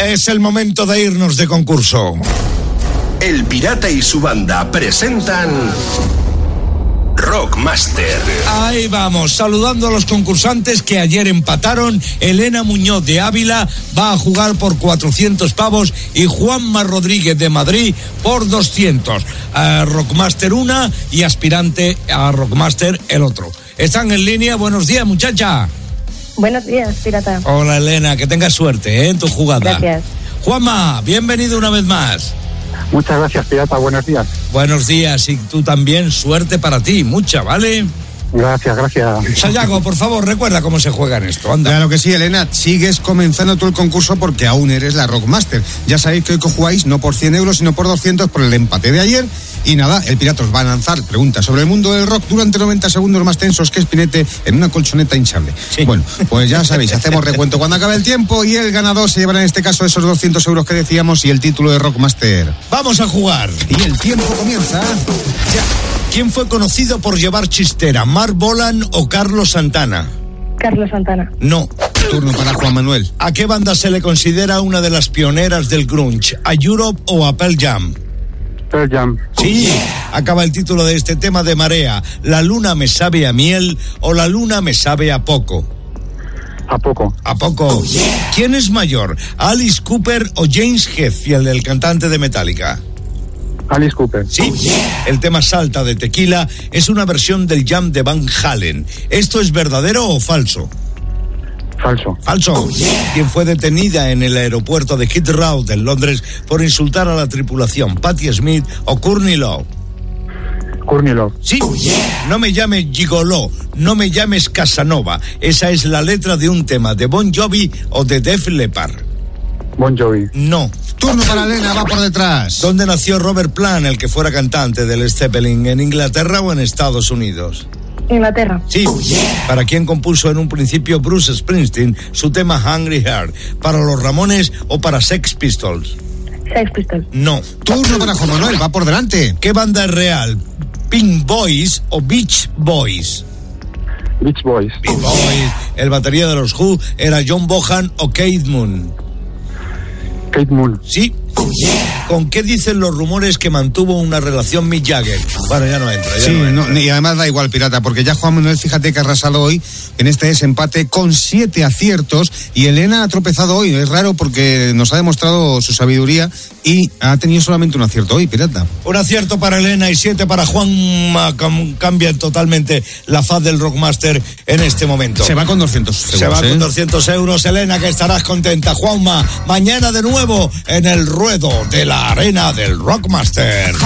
Es el momento de irnos de concurso. El Pirata y su banda presentan Rockmaster. Ahí vamos, saludando a los concursantes que ayer empataron. Elena Muñoz de Ávila va a jugar por 400 pavos y Juanma Rodríguez de Madrid por 200. Rockmaster una y aspirante a Rockmaster el otro. Están en línea. Buenos días, muchacha. Buenos días, Pirata. Hola, Elena, que tengas suerte en tu jugada. Gracias. Juanma, bienvenido una vez más. Muchas gracias, Pirata, buenos días. Buenos días, y tú también, suerte para ti, mucha, ¿vale? Gracias. Sayago, por favor, recuerda cómo se juega en esto, anda. Claro que sí, Elena, sigues comenzando tú el concurso porque aún eres la Rockmaster. Ya sabéis que hoy jugáis no por 100 euros, sino por 200 por el empate de ayer. Y nada, el Pirata os va a lanzar preguntas sobre el mundo del rock durante 90 segundos más tensos que Spinette en una colchoneta hinchable. Sí. Bueno, pues ya sabéis, hacemos recuento cuando acabe el tiempo y el ganador se llevará en este caso esos 200 euros que decíamos y el título de Rockmaster. Vamos a jugar. Y el tiempo comienza ya. ¿Quién fue conocido por llevar chistera, Marc Bolan o Carlos Santana? Carlos Santana. No. Turno para Juan Manuel. ¿A qué banda se le considera una de las pioneras del grunge? ¿A Europe o a Pearl Jam? Pearl Jam. Sí, acaba el título de este tema de Marea. ¿La luna me sabe a miel o la luna me sabe a poco? A poco. ¿A poco? ¿Quién es mayor, Alice Cooper o James Hetfield, el cantante de Metallica? Alice Cooper. Sí, el tema Salta de Tequila es una versión del Jam de Van Halen. ¿Esto es verdadero o falso? Falso. Falso. ¿Quién fue detenida en el aeropuerto de Heathrow en Londres por insultar a la tripulación? ¿Patti Smith o Courtney Love? Courtney Love. Sí. No me llames Gigoló, no me llames Casanova. Esa es la letra de un tema de Bon Jovi o de Def Leppard. Bon Jovi. No. Turno para Elena, va por detrás. ¿Dónde nació Robert Plant, el que fuera cantante del Zeppelin? ¿En Inglaterra o en Estados Unidos? Inglaterra. Sí. ¿Para quién compuso en un principio Bruce Springsteen su tema Hungry Heart? ¿Para los Ramones o para Sex Pistols? Sex Pistols. No. Turno para Juan Manuel, va por delante. ¿Qué banda es real? ¿Pink Boys o Beach Boys? Beach Boys. Beach Boys. El batería de los Who era John Bonham o Keith Moon. Kate Moon. Sí. ¿Con qué dicen los rumores que mantuvo una relación Mick Jagger? Bueno, ya no entra. Sí, y además da igual, Pirata, porque ya Juan Manuel, fíjate que ha arrasado hoy en este desempate con 7 aciertos y Elena ha tropezado hoy. Es raro porque nos ha demostrado su sabiduría y ha tenido solamente un acierto hoy, Pirata. Un acierto para Elena y 7 para Juanma. Cambian totalmente la faz del Rockmaster en este momento. Se va con 200 euros. Se va con 200 euros, Elena, que estarás contenta. Juanma, mañana de nuevo en el ruedo de la arena del Rockmaster.